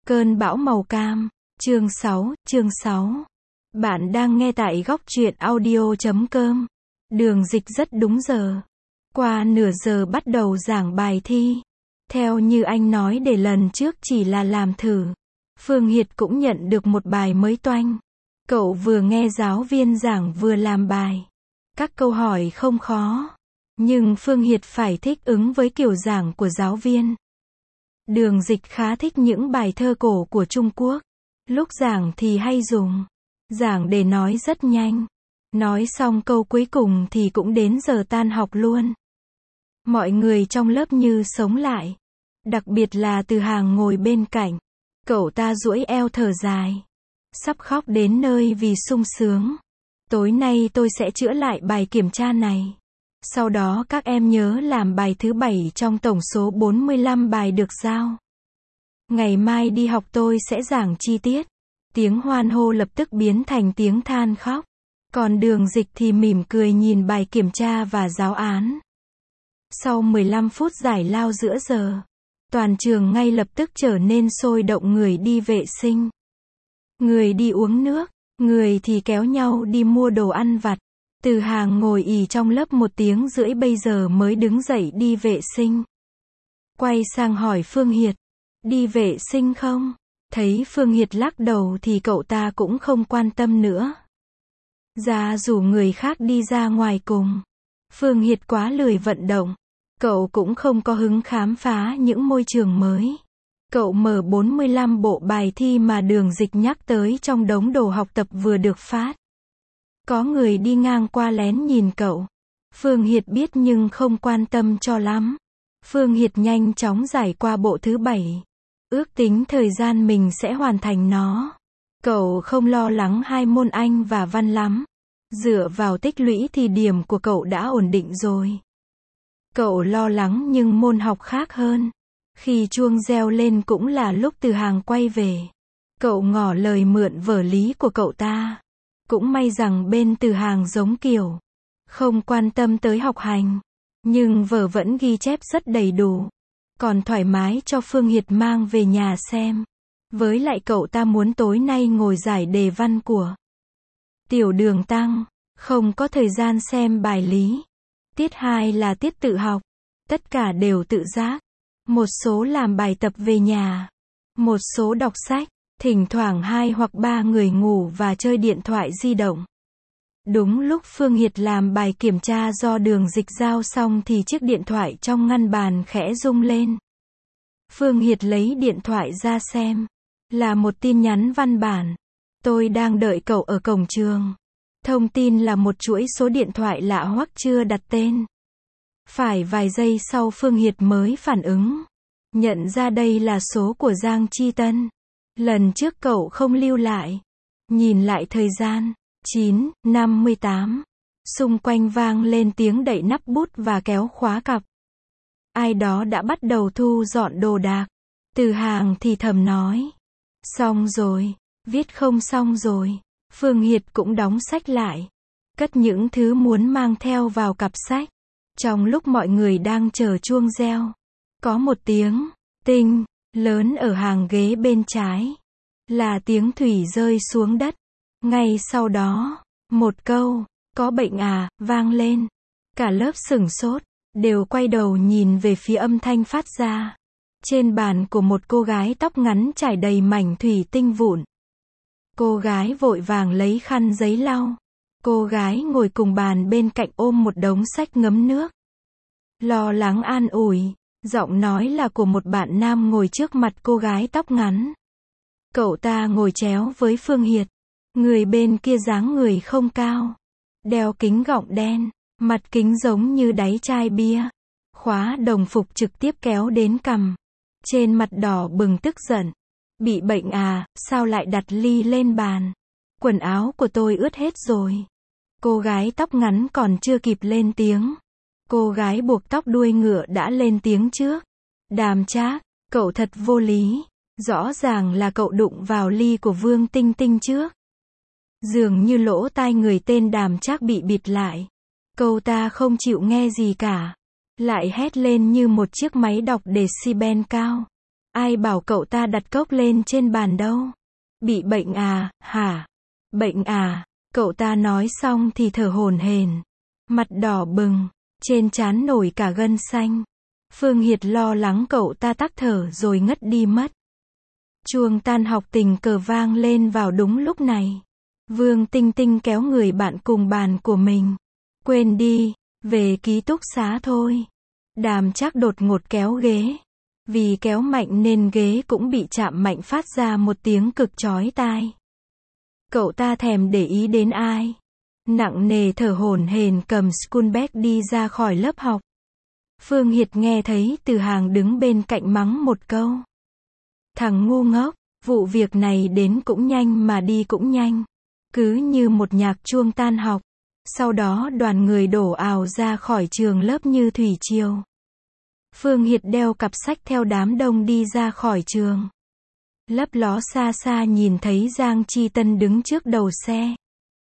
Cơn bão màu cam. Chương 6. Bạn đang nghe tại góc truyện audio.com. Đường Dịch rất đúng giờ. Qua nửa giờ bắt đầu giảng bài thi. Theo như anh nói để lần trước chỉ là làm thử. Phương Hiệt cũng nhận được một bài mới toanh. Cậu vừa nghe giáo viên giảng vừa làm bài. Các câu hỏi không khó. Nhưng Phương Hiệt phải thích ứng với kiểu giảng của giáo viên. Đường Dịch khá thích những bài thơ cổ của Trung Quốc. Lúc giảng thì hay dùng giảng để nói rất nhanh. Nói xong câu cuối cùng thì cũng đến giờ tan học luôn. Mọi người trong lớp như sống lại. Đặc biệt là Từ Hàng ngồi bên cạnh. Cậu ta duỗi eo thở dài. Sắp khóc đến nơi vì sung sướng. Tối nay tôi sẽ chữa lại bài kiểm tra này. Sau đó các em nhớ làm bài thứ 7 trong tổng số 45 bài được giao. Ngày mai đi học tôi sẽ giảng chi tiết. Tiếng hoan hô lập tức biến thành tiếng than khóc. Còn Đường Dịch thì mỉm cười nhìn bài kiểm tra và giáo án. Sau 15 phút giải lao giữa giờ, toàn trường ngay lập tức trở nên sôi động, người đi vệ sinh, người đi uống nước, người thì kéo nhau đi mua đồ ăn vặt. Từ Hàng ngồi ì trong lớp 1 tiếng rưỡi bây giờ mới đứng dậy đi vệ sinh. Quay sang hỏi Phương Hiệt, đi vệ sinh không? Thấy Phương Hiệt lắc đầu thì cậu ta cũng không quan tâm nữa. Ra rủ người khác đi ra ngoài cùng. Phương Hiệt quá lười vận động. Cậu cũng không có hứng khám phá những môi trường mới. Cậu mở 45 bộ bài thi mà Đường Dịch nhắc tới trong đống đồ học tập vừa được phát. Có người đi ngang qua lén nhìn cậu. Phương Hiệt biết nhưng không quan tâm cho lắm. Phương Hiệt nhanh chóng giải qua bộ thứ 7. Ước tính thời gian mình sẽ hoàn thành nó. Cậu không lo lắng 2 môn Anh và Văn lắm. Dựa vào tích lũy thì điểm của cậu đã ổn định rồi. Cậu lo lắng nhưng môn học khác hơn. Khi chuông reo lên cũng là lúc Từ Hàng quay về. Cậu ngỏ lời mượn vở lý của cậu ta. Cũng may rằng bên Từ Hàng giống kiểu không quan tâm tới học hành. Nhưng vở vẫn ghi chép rất đầy đủ. Còn thoải mái cho Phương Hiệt mang về nhà xem. Với lại cậu ta muốn tối nay ngồi giải đề văn của Tiểu Đường Tăng. Không có thời gian xem bài lý. Tiết 2 là tiết tự học. Tất cả đều tự giác. Một số làm bài tập về nhà. Một số đọc sách. Thỉnh thoảng 2 hoặc 3 người ngủ và chơi điện thoại di động. Đúng lúc Phương Hiệt làm bài kiểm tra do Đường Dịch giao xong thì chiếc điện thoại trong ngăn bàn khẽ rung lên. Phương Hiệt lấy điện thoại ra xem. Là một tin nhắn văn bản. Tôi đang đợi cậu ở cổng trường. Thông tin là một chuỗi số điện thoại lạ hoắc chưa đặt tên. Phải vài giây sau Phương Hiệt mới phản ứng. Nhận ra đây là số của Giang Chi Tân. Lần trước cậu không lưu lại. Nhìn lại thời gian. 9:58. Xung quanh vang lên tiếng đậy nắp bút và kéo khóa cặp. Ai đó đã bắt đầu thu dọn đồ đạc. Từ Hàng thì thầm nói. Xong rồi. Viết không xong rồi. Phương Hiệt cũng đóng sách lại. Cất những thứ muốn mang theo vào cặp sách. Trong lúc mọi người đang chờ chuông reo. Có một tiếng tinh lớn ở hàng ghế bên trái. Là tiếng thủy rơi xuống đất. Ngay sau đó, một câu, có bệnh à, vang lên. Cả lớp sửng sốt, đều quay đầu nhìn về phía âm thanh phát ra. Trên bàn của một cô gái tóc ngắn trải đầy mảnh thủy tinh vụn. Cô gái vội vàng lấy khăn giấy lau. Cô gái ngồi cùng bàn bên cạnh ôm một đống sách ngấm nước. Lo lắng an ủi, giọng nói là của một bạn nam ngồi trước mặt cô gái tóc ngắn. Cậu ta ngồi chéo với Phương Hiệt. Người bên kia dáng người không cao. Đeo kính gọng đen, mặt kính giống như đáy chai bia. Khóa đồng phục trực tiếp kéo đến cằm. Trên mặt đỏ bừng tức giận. Bị bệnh à, sao lại đặt ly lên bàn? Quần áo của tôi ướt hết rồi. Cô gái tóc ngắn còn chưa kịp lên tiếng. Cô gái buộc tóc đuôi ngựa đã lên tiếng trước. Đàm Trác, cậu thật vô lý. Rõ ràng là cậu đụng vào ly của Vương Tinh Tinh trước. Dường như lỗ tai người tên Đàm Trác bị bịt lại. Câu ta không chịu nghe gì cả. Lại hét lên như một chiếc máy đọc decibel cao. Ai bảo cậu ta đặt cốc lên trên bàn đâu? Bị bệnh à, hả? Bệnh à? Cậu ta nói xong thì thở hổn hển, mặt đỏ bừng, trên trán nổi cả gân xanh. Phương Hiệt lo lắng cậu ta tắc thở rồi ngất đi mất. Chuông tan học tình cờ vang lên vào đúng lúc này. Vương Tinh Tinh kéo người bạn cùng bàn của mình. Quên đi, về ký túc xá thôi. Đàm Trác đột ngột kéo ghế. Vì kéo mạnh nên ghế cũng bị chạm mạnh phát ra một tiếng cực chói tai. Cậu ta thèm để ý đến ai. Nặng nề thở hổn hển cầm school bag đi ra khỏi lớp học. Phương Hiệt nghe thấy Từ Hàng đứng bên cạnh mắng một câu. Thằng ngu ngốc, vụ việc này đến cũng nhanh mà đi cũng nhanh. Cứ như một nhạc chuông tan học. Sau đó đoàn người đổ ào ra khỏi trường lớp như thủy triều. Phương Hiệt đeo cặp sách theo đám đông đi ra khỏi trường. Lấp ló xa xa nhìn thấy Giang Chi Tân đứng trước đầu xe.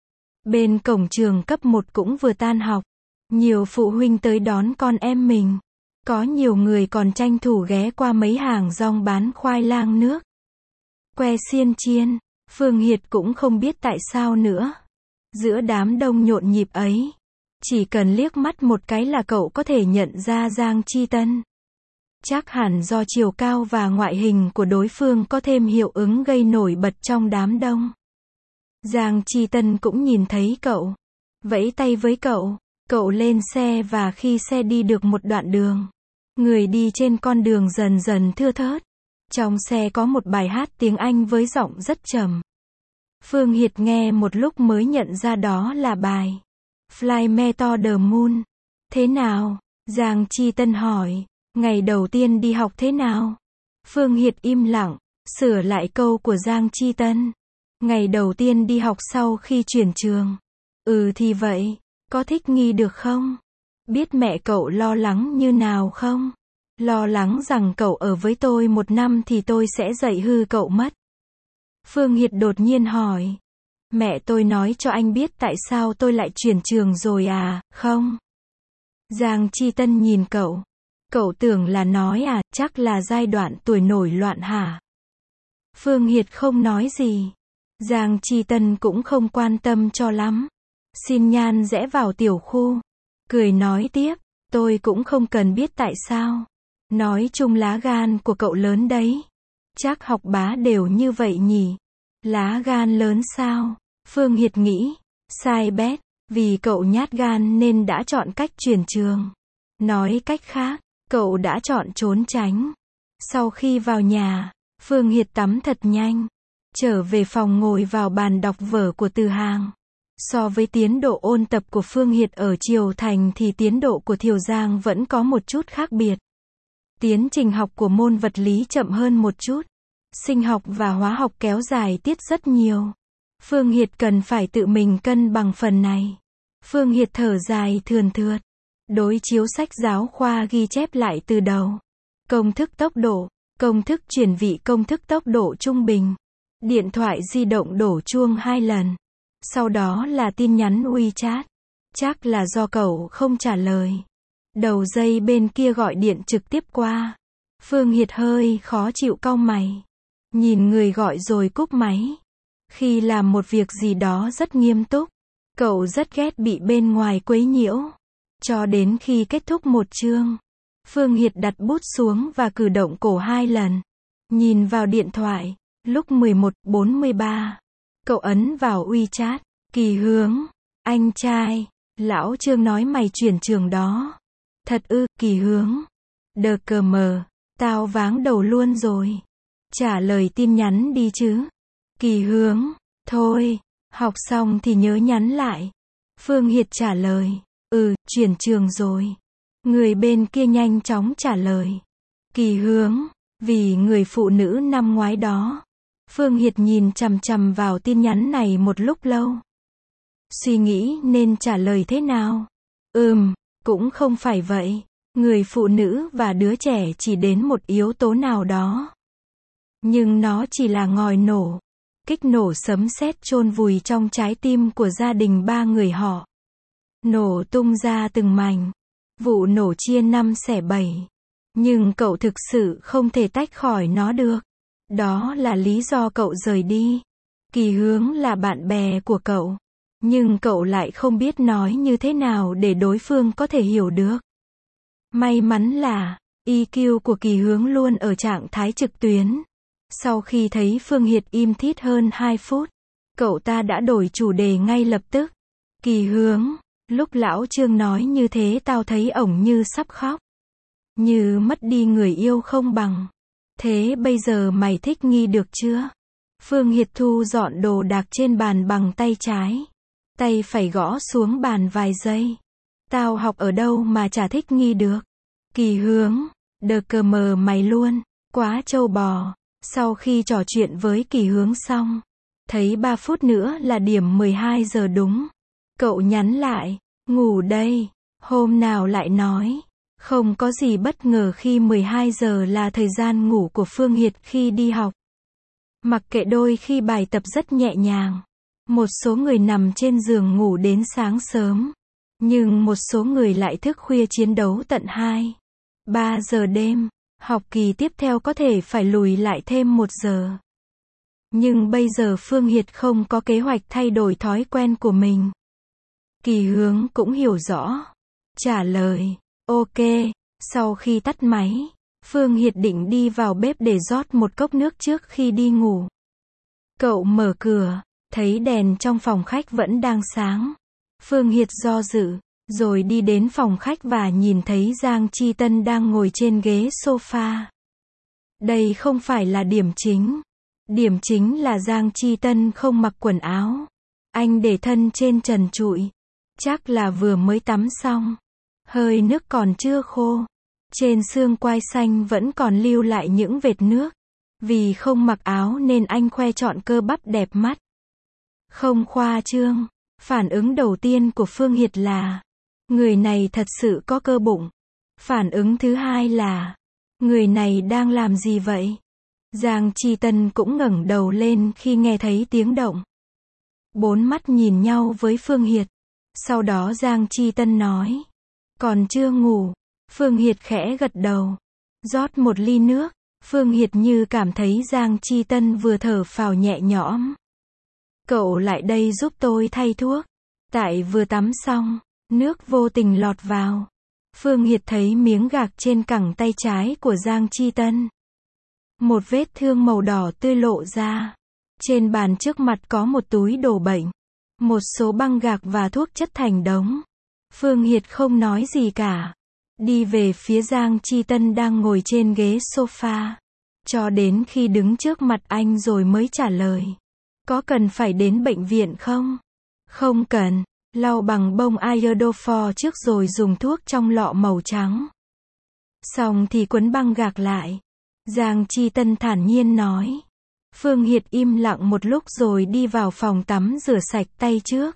Bên cổng trường cấp 1 cũng vừa tan học. Nhiều phụ huynh tới đón con em mình. Có nhiều người còn tranh thủ ghé qua mấy hàng rong bán khoai lang nước, que xiên chiên. Phương Hiệt cũng không biết tại sao nữa. Giữa đám đông nhộn nhịp ấy, chỉ cần liếc mắt một cái là cậu có thể nhận ra Giang Chi Tân. Chắc hẳn do chiều cao và ngoại hình của đối phương có thêm hiệu ứng gây nổi bật trong đám đông. Giang Chi Tân cũng nhìn thấy cậu, vẫy tay với cậu. Cậu lên xe và khi xe đi được một đoạn đường, người đi trên con đường dần dần thưa thớt. Trong xe có một bài hát tiếng Anh với giọng rất trầm. Phương Hiệt nghe một lúc mới nhận ra đó là bài Fly Me to the Moon. Thế nào? Giang Chi Tân hỏi. Ngày đầu tiên đi học thế nào? Phương Hiệt im lặng, sửa lại câu của Giang Chi Tân. Ngày đầu tiên đi học sau khi chuyển trường. Ừ thì vậy, có thích nghi được không? Biết mẹ cậu lo lắng như nào không? Lo lắng rằng cậu ở với tôi 1 năm thì tôi sẽ dạy hư cậu mất. Phương Hiệt đột nhiên hỏi. Mẹ tôi nói cho anh biết tại sao tôi lại chuyển trường rồi à, không? Giang Chi Tân nhìn cậu. Cậu tưởng là nói à, chắc là giai đoạn tuổi nổi loạn hả? Phương Hiệt không nói gì. Giang Chi Tân cũng không quan tâm cho lắm. Xin nhan rẽ vào tiểu khu. Cười nói tiếp, tôi cũng không cần biết tại sao. Nói chung lá gan của cậu lớn đấy. Chắc học bá đều như vậy nhỉ? Lá gan lớn sao? Phương Hiệt nghĩ. Sai bét, vì cậu nhát gan nên đã chọn cách chuyển trường. Nói cách khác, cậu đã chọn trốn tránh. Sau khi vào nhà, Phương Hiệt tắm thật nhanh. Trở về phòng ngồi vào bàn đọc vở của Từ Hàng. So với tiến độ ôn tập của Phương Hiệt ở Triều Thành thì tiến độ của Thiều Giang vẫn có một chút khác biệt. Tiến trình học của môn vật lý chậm hơn một chút. Sinh học và hóa học kéo dài tiết rất nhiều. Phương Hiệt cần phải tự mình cân bằng phần này. Phương Hiệt thở dài thườn thượt. Đối chiếu sách giáo khoa ghi chép lại từ đầu. Công thức tốc độ, công thức chuyển vị, công thức tốc độ trung bình. Điện thoại di động đổ chuông 2 lần. Sau đó là tin nhắn WeChat. Chắc là do cậu không trả lời. Đầu dây bên kia gọi điện trực tiếp qua. Phương Hiệt hơi khó chịu cau mày. Nhìn người gọi rồi cúp máy. Khi làm một việc gì đó rất nghiêm túc, cậu rất ghét bị bên ngoài quấy nhiễu. Cho đến khi kết thúc một chương, Phương Hiệt đặt bút xuống và cử động cổ 2 lần. Nhìn vào điện thoại, lúc 11:43. Cậu ấn vào WeChat. Kỳ Hướng, anh trai, lão Trương nói mày chuyển trường đó. Thật ư? Kỳ Hướng. Đờ cờ mờ, tao váng đầu luôn rồi. Trả lời tin nhắn đi chứ. Kỳ Hướng, thôi, học xong thì nhớ nhắn lại. Phương Hiệt trả lời. Chuyển trường rồi. Người bên kia nhanh chóng trả lời. Kỳ Hướng, vì người phụ nữ năm ngoái đó. Phương Hiệt nhìn chằm chằm vào tin nhắn này một lúc lâu. Suy nghĩ nên trả lời thế nào? Cũng không phải vậy. Người phụ nữ và đứa trẻ chỉ đến một yếu tố nào đó. Nhưng nó chỉ là ngòi nổ. Kích nổ sấm sét chôn vùi trong trái tim của gia đình 3 người họ. Nổ tung ra từng mảnh. Vụ nổ chia 5 xẻ 7. Nhưng cậu thực sự không thể tách khỏi nó được. Đó là lý do cậu rời đi. Kỳ Hướng là bạn bè của cậu. Nhưng cậu lại không biết nói như thế nào để đối phương có thể hiểu được. May mắn là, EQ của Kỳ Hướng luôn ở trạng thái trực tuyến. Sau khi thấy Phương Hiệt im thít hơn 2 phút, cậu ta đã đổi chủ đề ngay lập tức. Kỳ Hướng, lúc lão Trương nói như thế tao thấy ổng như sắp khóc. Như mất đi người yêu không bằng. Thế bây giờ mày thích nghi được chưa? Phương Hiệt thu dọn đồ đạc trên bàn bằng tay trái. Tay phải gõ xuống bàn vài giây. Tao học ở đâu mà chả thích nghi được. Kỳ Hướng, đờ cờ mờ mày luôn, quá trâu bò. Sau khi trò chuyện với Kỳ Hướng xong, thấy 3 phút nữa là điểm 12 giờ đúng. Cậu nhắn lại, ngủ đây, hôm nào lại nói. Không có gì bất ngờ khi 12 giờ là thời gian ngủ của Phương Hiệt khi đi học. Mặc kệ đôi khi bài tập rất nhẹ nhàng. Một số người nằm trên giường ngủ đến sáng sớm. Nhưng một số người lại thức khuya chiến đấu tận 2, 3 giờ đêm. Học kỳ tiếp theo có thể phải lùi lại thêm 1 giờ. Nhưng bây giờ Phương Hiệt không có kế hoạch thay đổi thói quen của mình. Kỳ Hướng cũng hiểu rõ. Trả lời, ok. Sau khi tắt máy, Phương Hiệt định đi vào bếp để rót một cốc nước trước khi đi ngủ. Cậu mở cửa, thấy đèn trong phòng khách vẫn đang sáng. Phương Hiệt do dự, rồi đi đến phòng khách và nhìn thấy Giang Chi Tân đang ngồi trên ghế sofa. Đây không phải là điểm chính. Điểm chính là Giang Chi Tân không mặc quần áo. Anh để thân trên trần trụi. Chắc là vừa mới tắm xong. Hơi nước còn chưa khô. Trên xương quai xanh vẫn còn lưu lại những vệt nước. Vì không mặc áo nên anh khoe trọn cơ bắp đẹp mắt. Không khoa trương. Phản ứng đầu tiên của Phương Hiệt là, người này thật sự có cơ bụng. Phản ứng thứ hai là, người này đang làm gì vậy? Giang Chi Tân cũng ngẩng đầu lên khi nghe thấy tiếng động. 4 mắt nhìn nhau với Phương Hiệt. Sau đó Giang Chi Tân nói, còn chưa ngủ. Phương Hiệt khẽ gật đầu. Rót một ly nước. Phương Hiệt như cảm thấy Giang Chi Tân vừa thở phào nhẹ nhõm. Cậu lại đây giúp tôi thay thuốc. Tại vừa tắm xong, nước vô tình lọt vào. Phương Hiệt thấy miếng gạc trên cẳng tay trái của Giang Chi Tân. Một vết thương màu đỏ tươi lộ ra. Trên bàn trước mặt có một túi đồ bệnh. Một số băng gạc và thuốc chất thành đống. Phương Hiệt không nói gì cả. Đi về phía Giang Chi Tân đang ngồi trên ghế sofa. Cho đến khi đứng trước mặt anh rồi mới trả lời. Có cần phải đến bệnh viện không? Không cần. Lau bằng bông iodophor trước rồi dùng thuốc trong lọ màu trắng. Xong thì quấn băng gạc lại. Giang Chi Tân thản nhiên nói. Phương Hiệt im lặng một lúc rồi đi vào phòng tắm rửa sạch tay trước.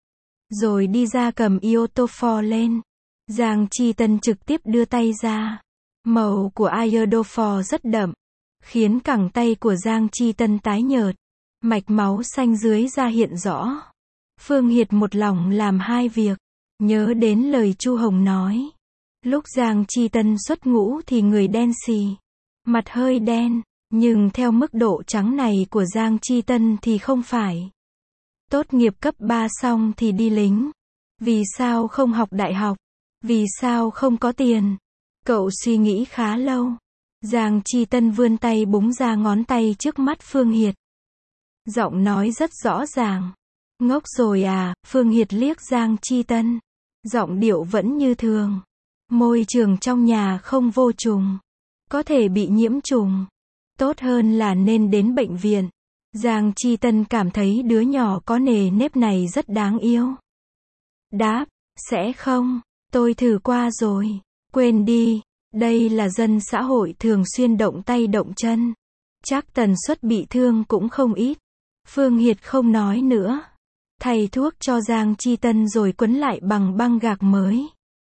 Rồi đi ra cầm iodophor lên. Giang Chi Tân trực tiếp đưa tay ra. Màu của iodophor rất đậm. Khiến cẳng tay của Giang Chi Tân tái nhợt. Mạch máu xanh dưới da hiện rõ. Phương Hiệt một lòng làm hai việc. Nhớ đến lời Chu Hồng nói. Lúc Giang Chi Tân xuất ngũ thì người đen xì. Mặt hơi đen. Nhưng theo mức độ trắng này của Giang Chi Tân thì không phải. Tốt nghiệp cấp 3 xong thì đi lính. Vì sao không học đại học? Vì sao không có tiền? Cậu suy nghĩ khá lâu. Giang Chi Tân vươn tay búng ra ngón tay trước mắt Phương Hiệt. Giọng nói rất rõ ràng. Ngốc rồi à? Phương Hiệt liếc Giang Chi Tân. Giọng điệu vẫn như thường. Môi trường trong nhà không vô trùng. Có thể bị nhiễm trùng. Tốt hơn là nên đến bệnh viện. Giang Chi Tân cảm thấy đứa nhỏ có nề nếp này rất đáng yêu. Đáp, sẽ không. Tôi thử qua rồi. Quên đi. Đây là dân xã hội thường xuyên động tay động chân. Chắc tần suất bị thương cũng không ít. Phương Hiệt không nói nữa. Thay thuốc cho Giang Chi Tân rồi quấn lại bằng băng gạc mới.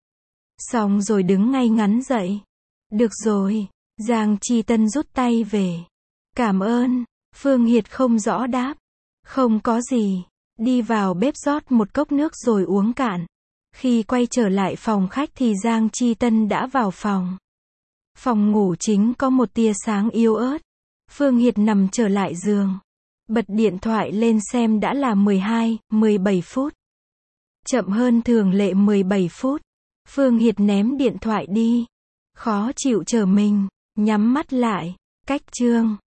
Xong rồi đứng ngay ngắn dậy. Được rồi. Giang Chi Tân rút tay về. Cảm ơn. Phương Hiệt không rõ đáp. Không có gì. Đi vào bếp rót một cốc nước rồi uống cạn. Khi quay trở lại phòng khách thì Giang Chi Tân đã vào phòng. Phòng ngủ chính có một tia sáng yếu ớt. Phương Hiệt nằm trở lại giường. Bật điện thoại lên xem đã là 17 phút. Chậm hơn thường lệ 17 phút. Phương Hiệt ném điện thoại đi. Khó chịu trở mình. Nhắm mắt lại. Cách chương.